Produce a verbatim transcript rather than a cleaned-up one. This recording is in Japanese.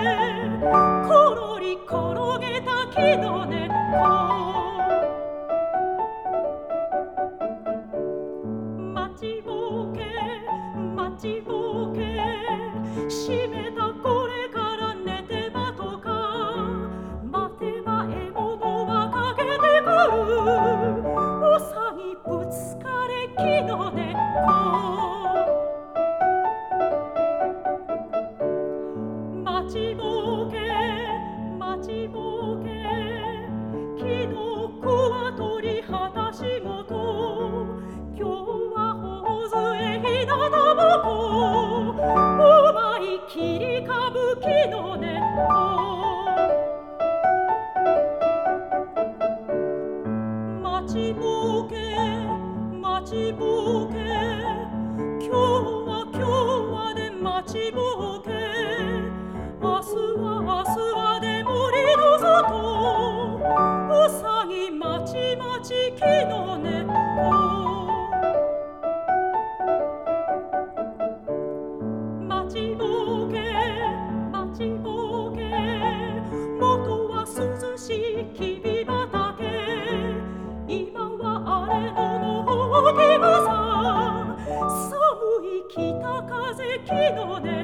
ころり転げた木の根っこ待ちぼけ待ちぼけ閉めたこれから寝てばとか待てば獲物はかけてくるうさぎぶつかれ木の根っこ待ちぼけ待ちぼけきのこは鳥肌仕事今日は頬杖ひなたぼこうまい切り歌舞伎の根っこ待ちぼけ待ちぼけ今日は今日はで待ちぼけ明日は明日はで森の外うさぎまちまち木の根っこ待ちぼけ待ちぼけ元は涼しいきび畑今は荒れ野の大き草寒い北風木の根